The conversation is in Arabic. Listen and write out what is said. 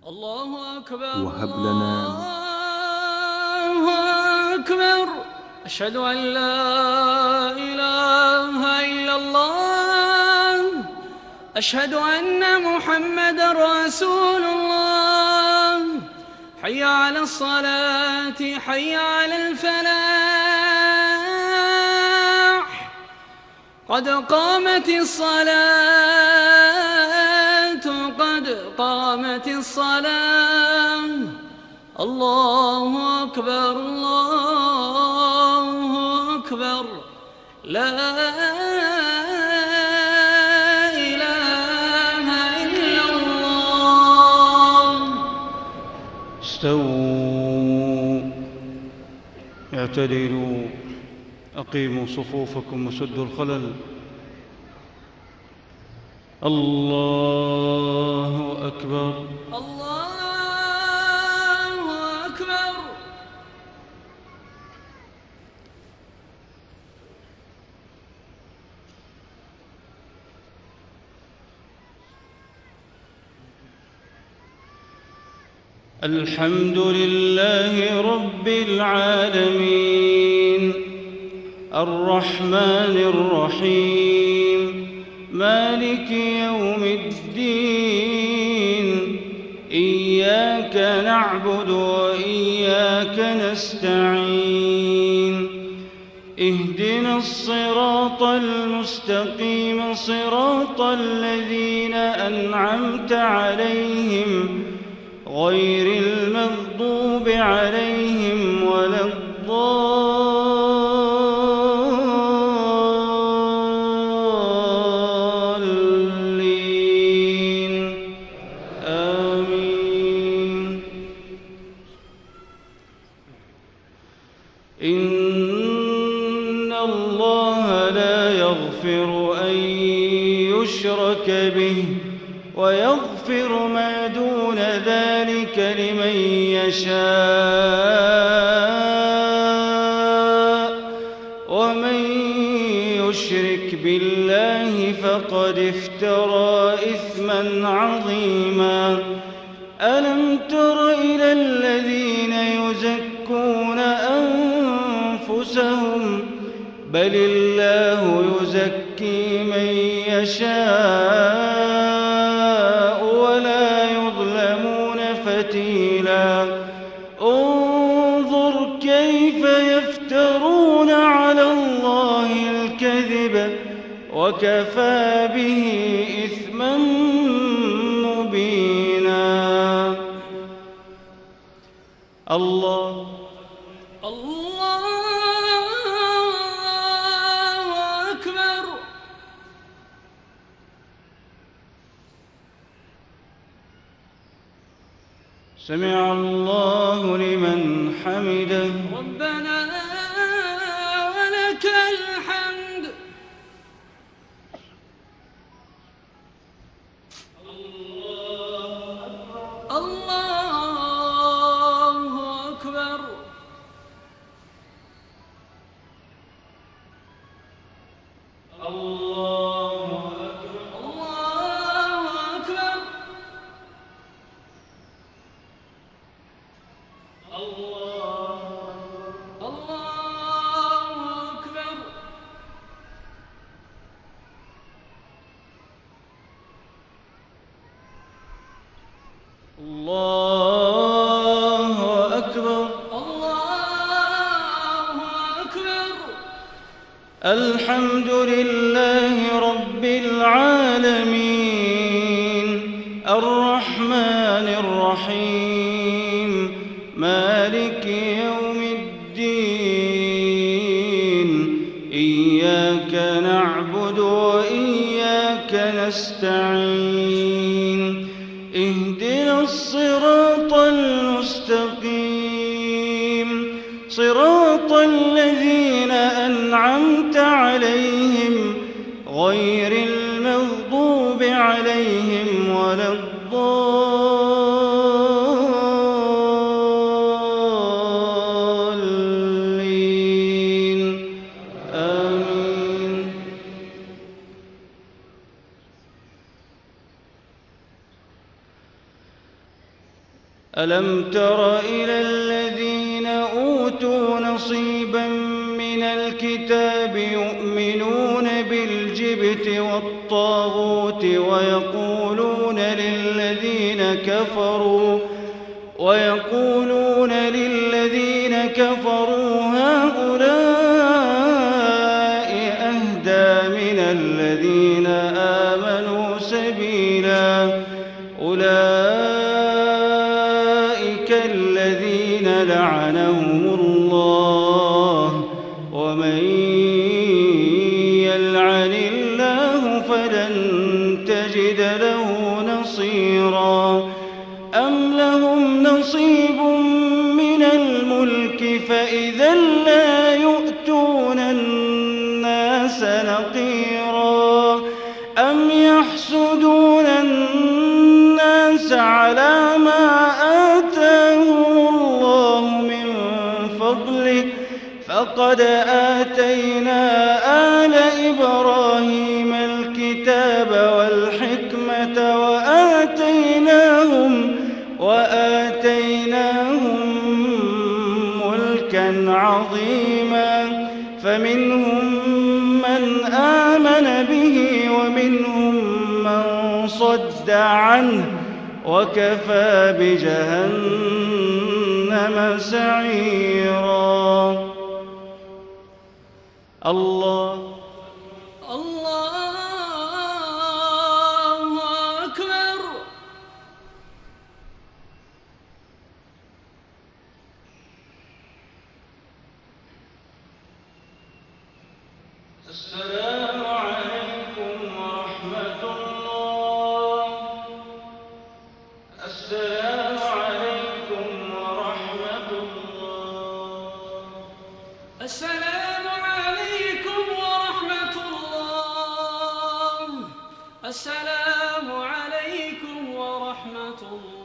الله أكبر وهب لنا الله أكبر. أشهد أن لا إله إلا الله. أشهد أن محمدًا رسول الله. حي على الصلاة، حي على الفلاح. قد قامت الصلاة، قد قامت الصلاة. الله أكبر الله أكبر. لا إله إلا الله. استووا، اعتدلوا، أقيموا صفوفكم وسدوا الخلل. الله أكبر الله أكبر. الحمد لله رب العالمين، الرحمن الرحيم، مالك يوم الدين. إياك نعبد وإياك نستعين. اهدنا الصراط المستقيم، صراط الذين أنعمت عليهم غير المغضوب عليهم ولا الضالين. آمين. إن الله لا يغفر أن يشرك به ويغفر ما دون ذلك لمن يشاء، ومن يشرك بالله فقد افترى إثما عظيما. ألم تر إلى الذين يزكون أنفسهم؟ بل الله يزكي من يشاء ولا يظلمون فتيلا. انظر كيف يفترون على الله الكذب وكفى به إثما مبينا. الله أكبر. سمع الله لمن حمده. ربنا ولك الحمد. الله أكبر. الله أكبر. الله أكبر. الله أكبر. الله أكبر. الله أكبر. الحمد لله رب العالمين، الرحمن الرحيم، مالك يوم الدين. إياك نعبد وإياك نستعين. اهدنا الصراط المستقيم، صراط الذين أنعمت عليهم غير المغضوب عليهم ولا الضالين. آمين. ألم تر إلى الذين أوتوا نصيبا من الكتاب يؤمنون بالجبت والطاغوت ويقولون للذين كفروا هؤلاء أهدى من الذين آمنوا سبيلا أولئك الذين لعنهم الله ومن يلعن الله فلن تجد له نصيرا أم لهم نصيب من الملك فإذا لا يؤتون الناس نقيرا أم يحسدون الناس على ما آتاهم الله من فضله فقد آتينا آل إبراهيم الكتاب والحكمة وآتيناهم ملكا عظيما فمنهم من آمن به ومنهم من صد عنه وكفى بجهنم سعيرا. الله أكبر. السلام عليكم ورحمة الله. السلام عليكم ورحمة الله. السلام عليكم ورحمة الله. السلام عليكم ورحمة الله.